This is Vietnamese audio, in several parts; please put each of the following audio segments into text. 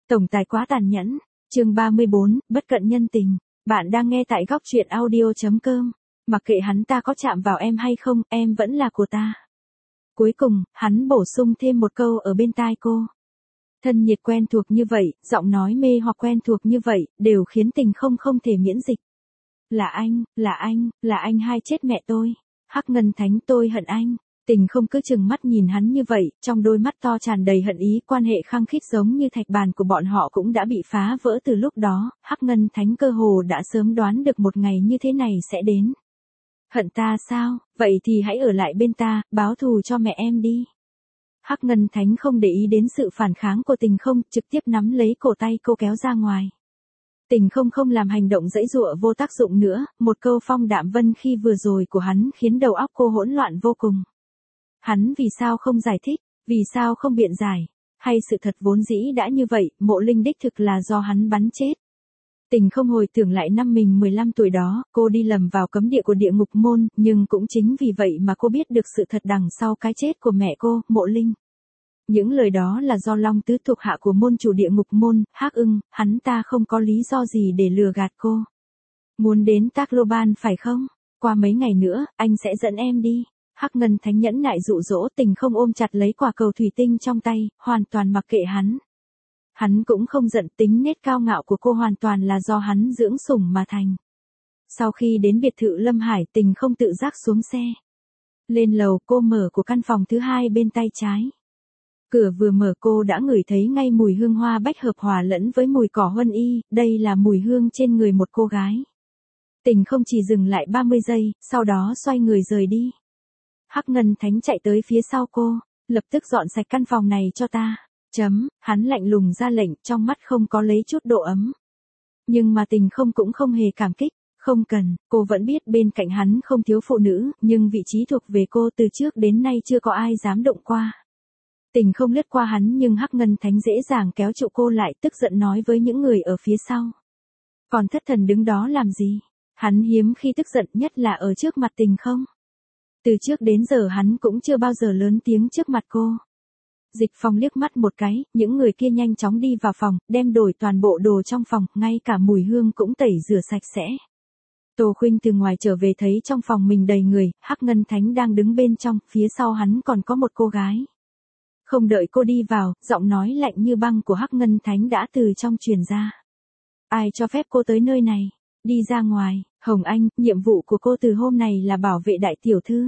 Tổng tài quá tàn nhẫn. Chương 34, bất cận nhân tình. Bạn đang nghe tại góc truyện audio.com. Mặc kệ hắn ta có chạm vào em hay không, em vẫn là của ta. Cuối cùng, hắn bổ sung thêm một câu ở bên tai cô. Thân nhiệt quen thuộc như vậy, giọng nói mê hoặc quen thuộc như vậy, đều khiến Tình không thể miễn dịch. Là anh hai chết mẹ tôi. Hắc Ngân Thánh, tôi hận anh. Tình không cứ chừng mắt nhìn hắn như vậy, trong đôi mắt to tràn đầy hận ý, quan hệ khăng khít giống như thạch bàn của bọn họ cũng đã bị phá vỡ từ lúc đó. Hắc Ngân Thánh cơ hồ đã sớm đoán được một ngày như thế này sẽ đến. Hận ta sao? Vậy thì hãy ở lại bên ta, báo thù cho mẹ em đi. Hắc Ngân Thánh không để ý đến sự phản kháng của Tình không, trực tiếp nắm lấy cổ tay cô kéo ra ngoài. Tình không làm hành động dãy dụa vô tác dụng nữa, một câu phong đạm vân khi vừa rồi của hắn khiến đầu óc cô hỗn loạn vô cùng. Hắn vì sao không giải thích, vì sao không biện giải, hay sự thật vốn dĩ đã như vậy, Mộ Linh đích thực là do hắn bắn chết. Tình không hồi tưởng lại năm mình 15 tuổi đó, cô đi lầm vào cấm địa của địa ngục môn, nhưng cũng chính vì vậy mà cô biết được sự thật đằng sau cái chết của mẹ cô, Mộ Linh. Những lời đó là do Long Tứ thuộc hạ của môn chủ địa ngục môn, Hắc Ưng, hắn ta không có lý do gì để lừa gạt cô. Muốn đến Tacloban phải không? Qua mấy ngày nữa, anh sẽ dẫn em đi. Hắc Ngân Thánh nhẫn nại dụ dỗ. Tình không ôm chặt lấy quả cầu thủy tinh trong tay, hoàn toàn mặc kệ hắn. Hắn cũng không giận, tính nết cao ngạo của cô hoàn toàn là do hắn dưỡng sủng mà thành. Sau khi đến biệt thự Lâm Hải, Tình không tự giác xuống xe. Lên lầu, cô mở của căn phòng thứ hai bên tay trái. Cửa vừa mở cô đã ngửi thấy ngay mùi hương hoa bách hợp hòa lẫn với mùi cỏ huân y, đây là mùi hương trên người một cô gái. Tình không chỉ dừng lại 30 giây, sau đó xoay người rời đi. Hắc Ngân Thánh chạy tới phía sau cô, lập tức dọn sạch căn phòng này cho ta. Hắn lạnh lùng ra lệnh, trong mắt không có lấy chút độ ấm. Nhưng mà Tình không cũng không hề cảm kích, không cần, cô vẫn biết bên cạnh hắn không thiếu phụ nữ, nhưng vị trí thuộc về cô từ trước đến nay chưa có ai dám động qua. Tình không lướt qua hắn nhưng Hắc Ngân Thánh dễ dàng kéo trụ cô lại, tức giận nói với những người ở phía sau. Còn thất thần đứng đó làm gì? Hắn hiếm khi tức giận, nhất là ở trước mặt Tình không. Từ trước đến giờ hắn cũng chưa bao giờ lớn tiếng trước mặt cô. Dịch Phong liếc mắt một cái, những người kia nhanh chóng đi vào phòng, đem đổi toàn bộ đồ trong phòng, ngay cả mùi hương cũng tẩy rửa sạch sẽ. Tô Khuynh từ ngoài trở về thấy trong phòng mình đầy người, Hắc Ngân Thánh đang đứng bên trong, phía sau hắn còn có một cô gái. Không đợi cô đi vào, giọng nói lạnh như băng của Hắc Ngân Thánh đã từ trong truyền ra. Ai cho phép cô tới nơi này? Đi ra ngoài. Hồng Anh, nhiệm vụ của cô từ hôm này là bảo vệ đại tiểu thư.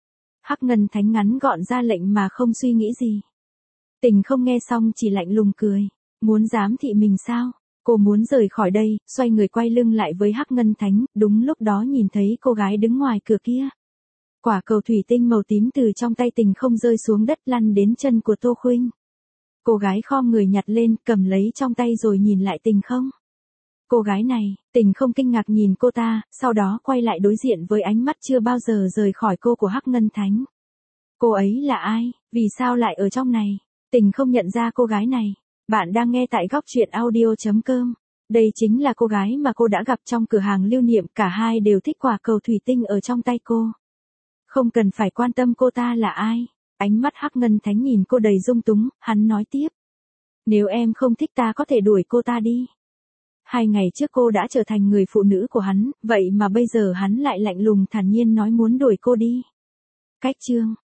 Hắc Ngân Thánh ngắn gọn ra lệnh mà không suy nghĩ gì. Tình không nghe xong chỉ lạnh lùng cười. Muốn giám thị mình sao? Cô muốn rời khỏi đây, xoay người quay lưng lại với Hắc Ngân Thánh, đúng lúc đó nhìn thấy cô gái đứng ngoài cửa kia. Quả cầu thủy tinh màu tím từ trong tay Tình không rơi xuống đất lăn đến chân của Tô Khuynh. Cô gái khom người nhặt lên, cầm lấy trong tay rồi nhìn lại Tình không. Cô gái này, Tình không kinh ngạc nhìn cô ta, sau đó quay lại đối diện với ánh mắt chưa bao giờ rời khỏi cô của Hắc Ngân Thánh. Cô ấy là ai? Vì sao lại ở trong này? Tình không nhận ra cô gái này. Bạn đang nghe tại góc truyện audio.com. Đây chính là cô gái mà cô đã gặp trong cửa hàng lưu niệm, cả hai đều thích quả cầu thủy tinh ở trong tay cô. Không cần phải quan tâm cô ta là ai. Ánh mắt Hắc Ngân Thánh nhìn cô đầy dung túng, hắn nói tiếp. Nếu em không thích ta có thể đuổi cô ta đi. 2 ngày trước cô đã trở thành người phụ nữ của hắn, vậy mà bây giờ hắn lại lạnh lùng thản nhiên nói muốn đuổi cô đi. Cách chương.